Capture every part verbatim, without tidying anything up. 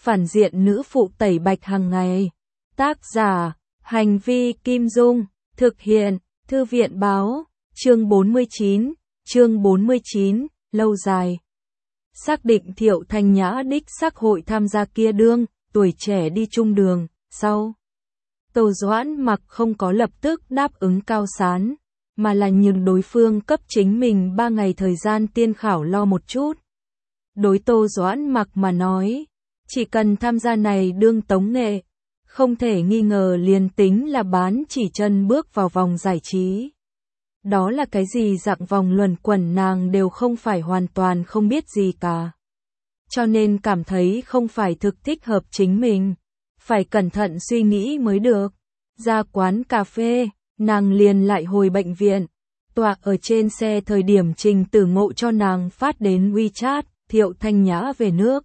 phản diện nữ phụ tẩy bạch hàng ngày. Tác giả, Hành vi Kim Dung, thực hiện, Thư viện báo, chương bốn mươi chín, chương bốn mươi chín, lâu dài. Xác định Thiệu Thanh Nhã đích xác hội tham gia kia đương, tuổi trẻ đi chung đường, sau. Tô Doãn Mặc không có lập tức đáp ứng Cao Sán, mà là nhường đối phương cấp chính mình ba ngày thời gian tiên khảo lo một chút. Đối Tô Doãn Mặc mà nói, chỉ cần tham gia này đương tống nghệ, không thể nghi ngờ liền tính là bán chỉ chân bước vào vòng giải trí. Đó là cái gì dạng vòng luẩn quẩn nàng đều không phải hoàn toàn không biết gì cả. Cho nên cảm thấy không phải thực thích hợp chính mình, phải cẩn thận suy nghĩ mới được. Ra quán cà phê, nàng liền lại hồi bệnh viện. Tọa ở trên xe thời điểm Trình Tử Ngộ cho nàng phát đến WeChat, Thiệu Thanh Nhã về nước.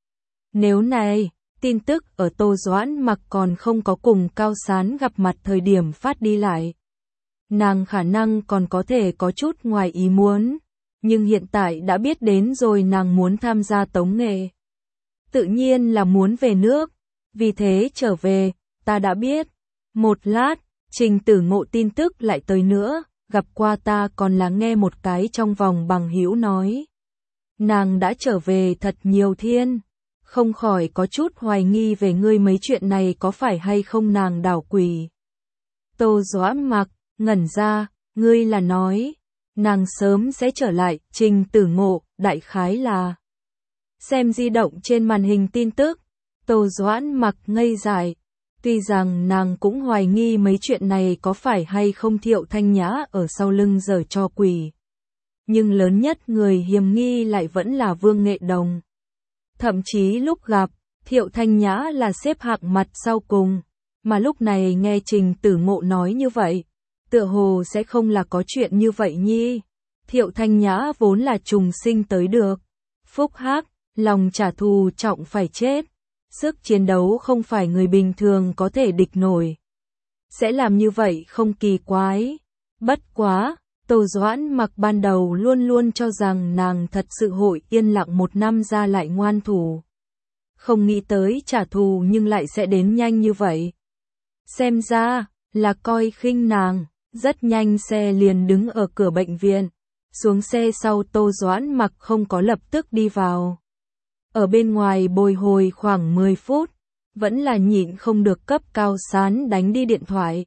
Nếu này, tin tức ở Tô Doãn Mặc còn không có cùng Cao Sán gặp mặt thời điểm phát đi lại. Nàng khả năng còn có thể có chút ngoài ý muốn, nhưng hiện tại đã biết đến rồi nàng muốn tham gia tống nghệ. Tự nhiên là muốn về nước, vì thế trở về, ta đã biết. Một lát, Trình Tử Ngộ tin tức lại tới nữa, gặp qua ta còn là nghe một cái trong vòng bằng hữu nói. Nàng đã trở về thật nhiều thiên, không khỏi có chút hoài nghi về ngươi mấy chuyện này có phải hay không nàng đảo quỷ. Tô Doãn Mặc ngẩn ra, ngươi là nói, nàng sớm sẽ trở lại. Trình Tử Ngộ, đại khái là. Xem di động trên màn hình tin tức, Tô Doãn Mặc ngây dại. Tuy rằng nàng cũng hoài nghi mấy chuyện này có phải hay không Thiệu Thanh Nhã ở sau lưng giở trò quỷ. Nhưng lớn nhất người hiềm nghi lại vẫn là Vương Nghệ Đồng. Thậm chí lúc gặp, Thiệu Thanh Nhã là xếp hạng mặt sau cùng, mà lúc này nghe Trình Tử Ngộ nói như vậy, tựa hồ sẽ không là có chuyện như vậy nhi. Thiệu Thanh Nhã vốn là trùng sinh tới được, phúc hắc, lòng trả thù trọng phải chết, sức chiến đấu không phải người bình thường có thể địch nổi. Sẽ làm như vậy không kỳ quái, bất quá, Tô Doãn Mặc ban đầu luôn luôn cho rằng nàng thật sự hội yên lặng một năm ra lại ngoan thủ. Không nghĩ tới trả thù nhưng lại sẽ đến nhanh như vậy. Xem ra, là coi khinh nàng, rất nhanh xe liền đứng ở cửa bệnh viện. Xuống xe sau Tô Doãn Mặc không có lập tức đi vào. Ở bên ngoài bồi hồi khoảng mười phút, vẫn là nhịn không được cấp Cao Sán đánh đi điện thoại.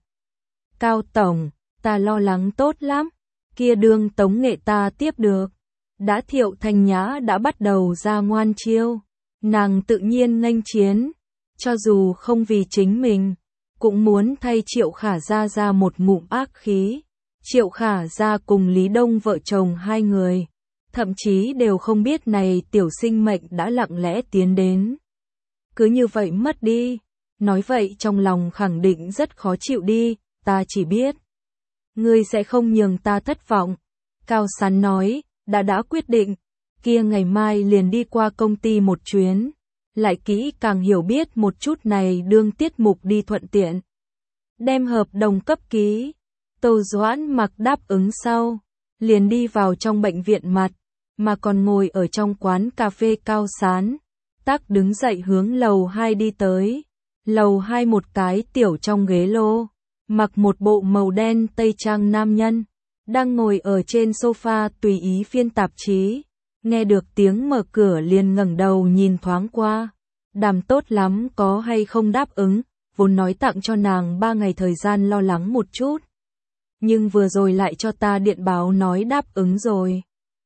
Cao Tổng, ta lo lắng tốt lắm, kia đương tống nghệ ta tiếp được. Đã Thiệu Thanh Nhã đã bắt đầu ra ngoan chiêu, nàng tự nhiên nghênh chiến, cho dù không vì chính mình, cũng muốn thay Triệu Khả Gia ra một ngụm ác khí. Triệu Khả Gia cùng Lý Đông vợ chồng hai người, thậm chí đều không biết này tiểu sinh mệnh đã lặng lẽ tiến đến. Cứ như vậy mất đi, nói vậy trong lòng khẳng định rất khó chịu đi, ta chỉ biết. Ngươi sẽ không nhường ta thất vọng. Cao Sán nói, đã đã quyết định, kia ngày mai liền đi qua công ty một chuyến, lại kỹ càng hiểu biết một chút này đương tiết mục đi thuận tiện. Đem hợp đồng cấp ký, Tô Doãn Mặc đáp ứng sau, liền đi vào trong bệnh viện mặt, mà còn ngồi ở trong quán cà phê Cao Sán. Tắc đứng dậy hướng lầu hai đi tới, lầu hai một cái tiểu trong ghế lô, mặc một bộ màu đen tây trang nam nhân, đang ngồi ở trên sofa tùy ý phiên tạp chí, nghe được tiếng mở cửa liền ngẩng đầu nhìn thoáng qua, đàm tốt lắm có hay không đáp ứng, vốn nói tặng cho nàng ba ngày thời gian lo lắng một chút. Nhưng vừa rồi lại cho ta điện báo nói đáp ứng rồi.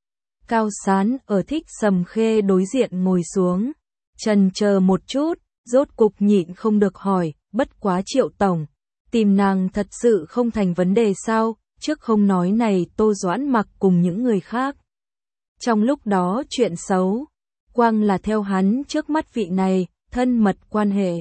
Cao Sán ở Thích Sầm Khê đối diện ngồi xuống, chần chờ một chút, rốt cục nhịn không được hỏi, bất quá Triệu Tổng, tìm nàng thật sự không thành vấn đề sao, trước không nói này Tô Doãn Mặc cùng những người khác. Trong lúc đó chuyện xấu, quang là theo hắn trước mắt vị này, thân mật quan hệ.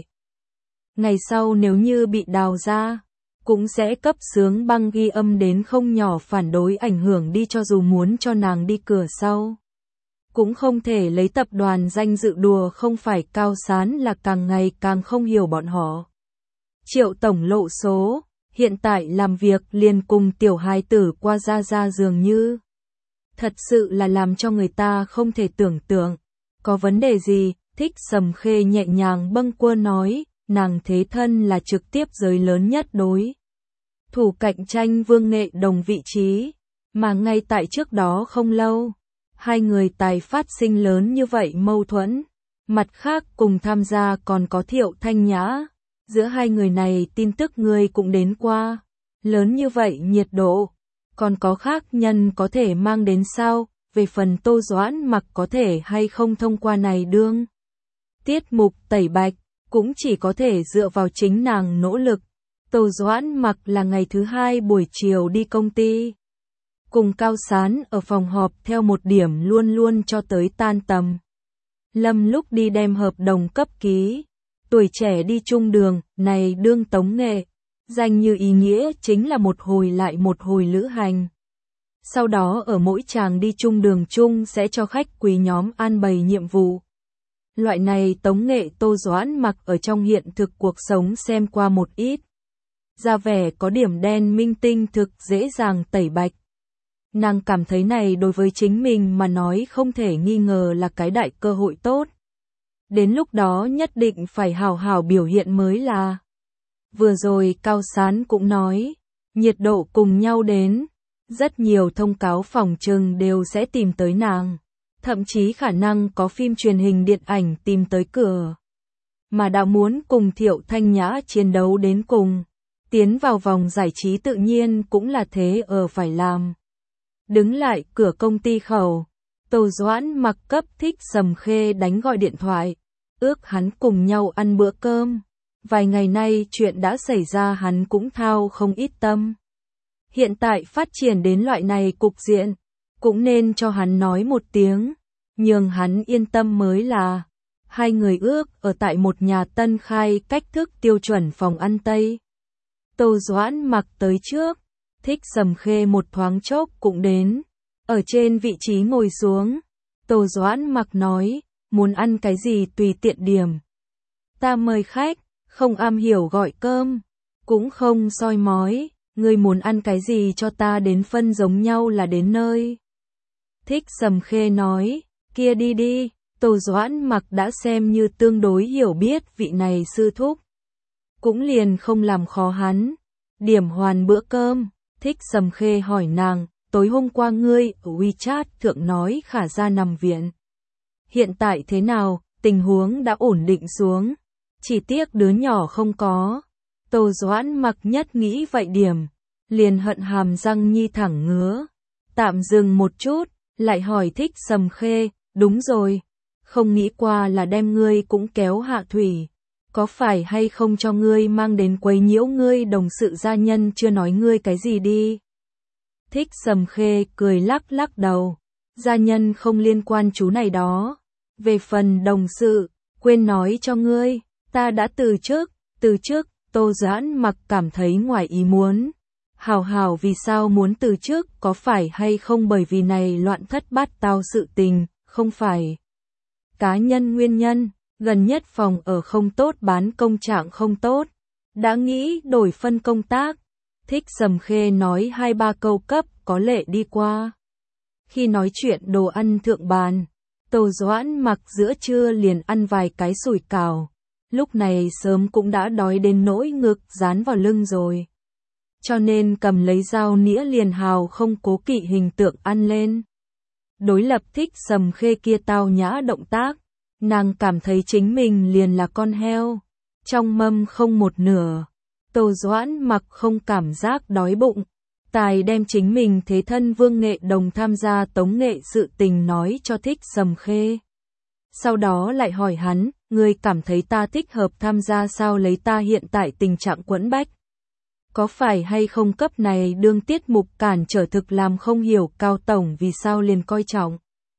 Ngày sau nếu như bị đào ra, cũng sẽ cấp sướng băng ghi âm đến không nhỏ phản đối ảnh hưởng đi cho dù muốn cho nàng đi cửa sau. Cũng không thể lấy tập đoàn danh dự đùa không phải. Cao Sán là càng ngày càng không hiểu bọn họ. Triệu Tổng lộ số, hiện tại làm việc liền cùng tiểu hài tử qua ra ra dường như. Thật sự là làm cho người ta không thể tưởng tượng. Có vấn đề gì, thích Thích Sầm Khê nhẹ nhàng bâng quơ nói, nàng thế thân là trực tiếp giới lớn nhất đối thủ cạnh tranh Vương Nghệ Đồng vị trí, mà ngay tại trước đó không lâu, hai người tài phát sinh lớn như vậy mâu thuẫn. Mặt khác cùng tham gia còn có Thiệu Thanh Nhã, giữa hai người này tin tức người cũng đến qua, lớn như vậy nhiệt độ, còn có khác nhân có thể mang đến sao, về phần Tô Doãn Mặc có thể hay không thông qua này đương. Tiết mục tẩy bạch, cũng chỉ có thể dựa vào chính nàng nỗ lực. Tô Doãn Mặc là ngày thứ hai buổi chiều đi công ty. Cùng Cao Sán ở phòng họp theo một điểm luôn luôn cho tới tan tầm. Lâm lúc đi đem hợp đồng cấp ký. Tuổi trẻ đi chung đường, này đương tống nghệ. Danh như ý nghĩa chính là một hồi lại một hồi lữ hành. Sau đó ở mỗi chàng đi chung đường chung sẽ cho khách quý nhóm an bày nhiệm vụ. Loại này tống nghệ Tô Doãn Mặc ở trong hiện thực cuộc sống xem qua một ít. Ra vẻ có điểm đen minh tinh thực dễ dàng tẩy bạch. Nàng cảm thấy này đối với chính mình mà nói không thể nghi ngờ là cái đại cơ hội tốt. Đến lúc đó nhất định phải hào hào biểu hiện mới là. Vừa rồi Cao Sán cũng nói, nhiệt độ cùng nhau đến, rất nhiều thông cáo phòng trừng đều sẽ tìm tới nàng, thậm chí khả năng có phim truyền hình điện ảnh tìm tới cửa. Mà đã muốn cùng Thiệu Thanh Nhã chiến đấu đến cùng, tiến vào vòng giải trí tự nhiên cũng là thế ở phải làm. Đứng lại cửa công ty khẩu, Tô Doãn Mặc cấp Thích Sầm Khê đánh gọi điện thoại, ước hắn cùng nhau ăn bữa cơm. Vài ngày nay chuyện đã xảy ra hắn cũng thao không ít tâm. Hiện tại phát triển đến loại này cục diện, cũng nên cho hắn nói một tiếng, nhường hắn yên tâm mới là. Hai người ước ở tại một nhà tân khai cách thức tiêu chuẩn phòng ăn Tây. Tô Doãn Mặc tới trước, Thích Sầm Khê một thoáng chốc cũng đến, ở trên vị trí ngồi xuống. Tô Doãn Mặc nói, muốn ăn cái gì tùy tiện điểm. Ta mời khách, không am hiểu gọi cơm, cũng không soi mói, ngươi muốn ăn cái gì cho ta đến phân giống nhau là đến nơi. Thích Sầm Khê nói, kia đi đi. Tô Doãn Mặc đã xem như tương đối hiểu biết vị này sư thúc, cũng liền không làm khó hắn. Điểm hoàn bữa cơm, Thích Sầm Khê hỏi nàng, tối hôm qua ngươi ở WeChat thượng nói Khả Gia nằm viện. Hiện tại thế nào, tình huống đã ổn định xuống, chỉ tiếc đứa nhỏ không có. Tô Doãn Mặc nhất nghĩ vậy điểm, liền hận hàm răng nhi thẳng ngứa. Tạm dừng một chút, lại hỏi Thích Sầm Khê, đúng rồi. Không nghĩ qua là đem ngươi cũng kéo hạ thủy, có phải hay không cho ngươi mang đến quấy nhiễu ngươi đồng sự gia nhân chưa nói ngươi cái gì đi. Thích Sầm Khê cười lắc lắc đầu, gia nhân không liên quan chú này đó. Về phần đồng sự, quên nói cho ngươi, ta đã từ chức, từ chức. Tô Doãn Mặc cảm thấy ngoài ý muốn. Hào hào vì sao muốn từ chức, có phải hay không bởi vì này loạn thất bát tao sự tình, không phải cá nhân nguyên nhân, gần nhất phòng ở không tốt, bán công trạng không tốt, đã nghĩ đổi phân công tác. Thích Sầm Khê nói hai ba câu cấp có lệ đi qua. Khi nói chuyện đồ ăn thượng bàn, Tô Doãn Mặc giữa trưa liền ăn vài cái sủi cảo, lúc này sớm cũng đã đói đến nỗi ngực dán vào lưng rồi. Cho nên cầm lấy dao nĩa liền hào không cố kỵ hình tượng ăn lên. Đối lập Thích Sầm Khê kia tao nhã động tác, nàng cảm thấy chính mình liền là con heo, trong mâm không một nửa. Tô Doãn Mặc không cảm giác đói bụng, tài đem chính mình thế thân Vương Nghệ Đồng tham gia tống nghệ sự tình nói cho Thích Sầm Khê. Sau đó lại hỏi hắn, ngươi cảm thấy ta thích hợp tham gia sao, lấy ta hiện tại tình trạng quẫn bách. Có phải hay không cấp này đương tiết mục cản trở thực làm không hiểu Cao Tổng vì sao liền coi trọng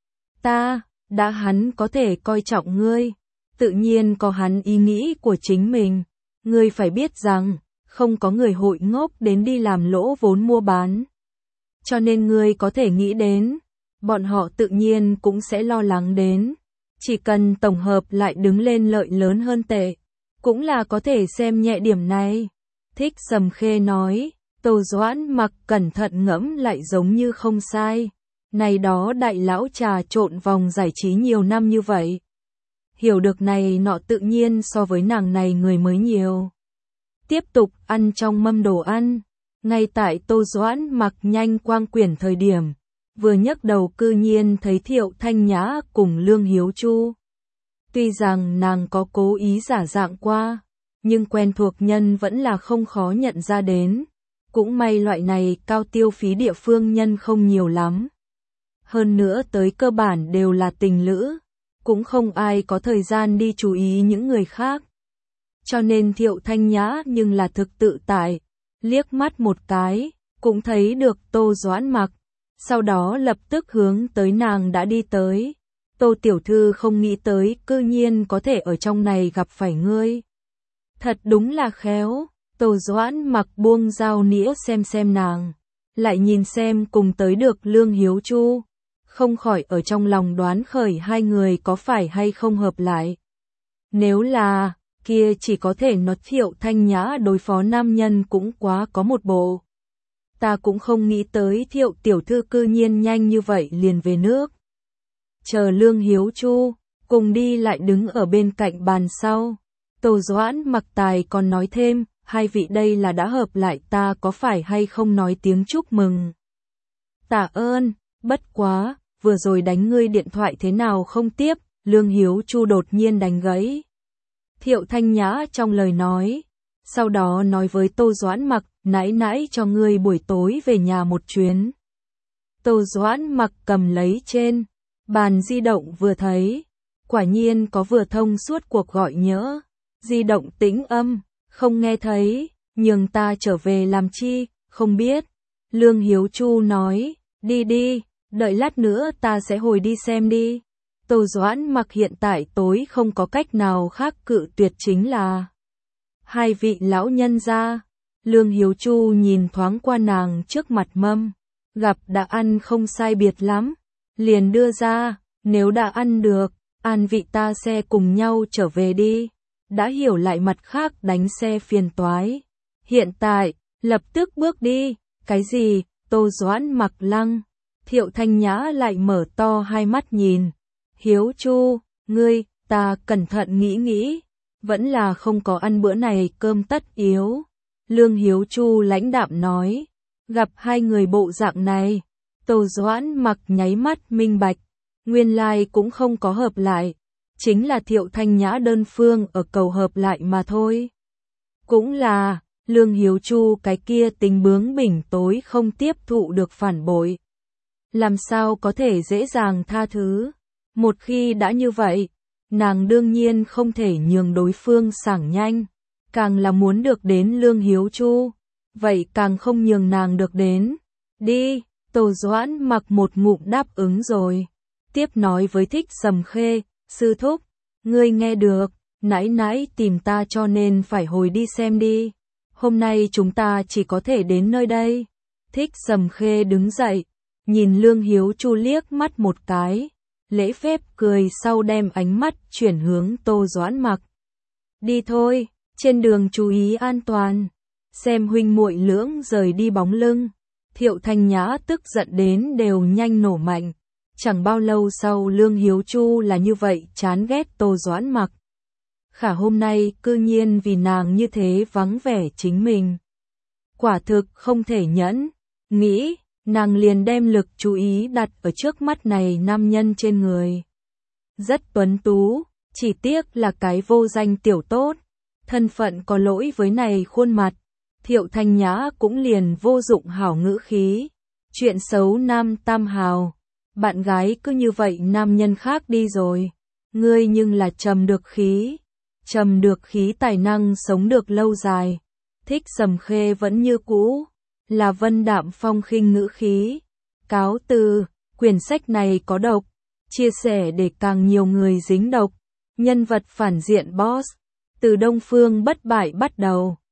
ta, đã hắn có thể coi trọng ngươi, tự nhiên có hắn ý nghĩ của chính mình. Ngươi phải biết rằng, không có người hội ngốc đến đi làm lỗ vốn mua bán. Cho nên ngươi có thể nghĩ đến, bọn họ tự nhiên cũng sẽ lo lắng đến. Chỉ cần tổng hợp lại đứng lên lợi lớn hơn tệ, cũng là có thể xem nhẹ điểm này. Thích Sầm Khê nói, Tô Doãn Mặc cẩn thận ngẫm lại giống như không sai. Này đó đại lão trà trộn vòng giải trí nhiều năm như vậy, hiểu được này nọ tự nhiên so với nàng này người mới nhiều. Tiếp tục ăn trong mâm đồ ăn, ngay tại Tô Doãn Mặc nhanh quang quyển thời điểm, vừa nhấc đầu cư nhiên thấy Thiệu Thanh Nhã cùng Lương Hiếu Chu. Tuy rằng nàng có cố ý giả dạng qua, nhưng quen thuộc nhân vẫn là không khó nhận ra đến. Cũng may loại này cao tiêu phí địa phương nhân không nhiều lắm. Hơn nữa tới cơ bản đều là tình lữ, cũng không ai có thời gian đi chú ý những người khác. Cho nên Thiệu Thanh Nhã nhưng là thực tự tại, liếc mắt một cái, cũng thấy được Tô Doãn Mặc, sau đó lập tức hướng tới nàng đã đi tới. Tô tiểu thư không nghĩ tới cư nhiên có thể ở trong này gặp phải ngươi. Thật đúng là khéo. Tô Doãn Mặc buông dao nĩa xem xem nàng, lại nhìn xem cùng tới được Lương Hiếu Chu, không khỏi ở trong lòng đoán khởi hai người có phải hay không hợp lại. Nếu là, kia chỉ có thể nói Thiệu Thanh Nhã đối phó nam nhân cũng quá có một bộ. Ta cũng không nghĩ tới Thiệu tiểu thư cư nhiên nhanh như vậy liền về nước. Chờ Lương Hiếu Chu, cùng đi lại đứng ở bên cạnh bàn sau. Tô Doãn Mặc tài còn nói thêm, hai vị đây là đã hợp lại, ta có phải hay không nói tiếng chúc mừng. Tạ ơn, bất quá, vừa rồi đánh ngươi điện thoại thế nào không tiếp, Lương Hiếu Chu đột nhiên đánh gãy Thiệu Thanh Nhã trong lời nói, sau đó nói với Tô Doãn Mặc, nãy nãy cho ngươi buổi tối về nhà một chuyến. Tô Doãn Mặc cầm lấy trên bàn di động vừa thấy, quả nhiên có vừa thông suốt cuộc gọi nhỡ, di động tĩnh âm, không nghe thấy, nhường ta trở về làm chi, không biết. Lương Hiếu Chu nói, đi đi, đợi lát nữa ta sẽ hồi đi xem đi. Tô Doãn Mặc hiện tại tối không có cách nào khác cự tuyệt chính là hai vị lão nhân gia. Lương Hiếu Chu nhìn thoáng qua nàng trước mặt mâm, gặp đã ăn không sai biệt lắm, liền đưa ra, nếu đã ăn được, an vị ta xe cùng nhau trở về đi. Đã hiểu lại mặt khác đánh xe phiền toái. Hiện tại, lập tức bước đi, cái gì, Tô Doãn Mặc lăng. Thiệu Thanh Nhã lại mở to hai mắt nhìn. Hiếu Chu, ngươi, ta cẩn thận nghĩ nghĩ, vẫn là không có ăn bữa này cơm tất yếu. Lương Hiếu Chu lãnh đạm nói, gặp hai người bộ dạng này, Tô Doãn Mặc nháy mắt minh bạch, nguyên lai cũng không có hợp lại. Chính là Thiệu Thanh Nhã đơn phương ở cầu hợp lại mà thôi. Cũng là, Lương Hiếu Chu cái kia tính bướng bỉnh tối không tiếp thụ được phản bội. Làm sao có thể dễ dàng tha thứ. Một khi đã như vậy, nàng đương nhiên không thể nhường đối phương sảng nhanh. Càng là muốn được đến Lương Hiếu Chu, vậy càng không nhường nàng được đến. Đi, Tô Doãn Mặc một ngụm đáp ứng rồi. Tiếp nói với Thích Sầm Khê, sư thúc, ngươi nghe được, nãy nãy tìm ta cho nên phải hồi đi xem đi. Hôm nay chúng ta chỉ có thể đến nơi đây. Thích Sầm Khê đứng dậy, nhìn Lương Hiếu Chu liếc mắt một cái, lễ phép cười sau đem ánh mắt chuyển hướng Tô Doãn Mặc. Đi thôi, trên đường chú ý an toàn. Xem huynh muội lưỡng rời đi bóng lưng, Thiệu Thanh Nhã tức giận đến đều nhanh nổ mạnh. Chẳng bao lâu sau Lương Hiếu Chu là như vậy chán ghét Tô Doãn Mặc. Khả hôm nay cư nhiên vì nàng như thế vắng vẻ chính mình. Quả thực không thể nhẫn, nghĩ, nàng liền đem lực chú ý đặt ở trước mắt này nam nhân trên người. Rất tuấn tú, chỉ tiếc là cái vô danh tiểu tốt, thân phận có lỗi với này khuôn mặt. Thiệu Thanh Nhã cũng liền vô dụng hảo ngữ khí, chuyện xấu nam tam hào. Bạn gái cứ như vậy nam nhân khác đi rồi, ngươi nhưng là trầm được khí, trầm được khí tài năng sống được lâu dài. Thích Sầm Khê vẫn như cũ, là vân đạm phong khinh ngữ khí. Cáo từ, quyển sách này có độc, chia sẻ để càng nhiều người dính độc. Nhân vật phản diện boss, từ Đông Phương Bất Bại bắt đầu.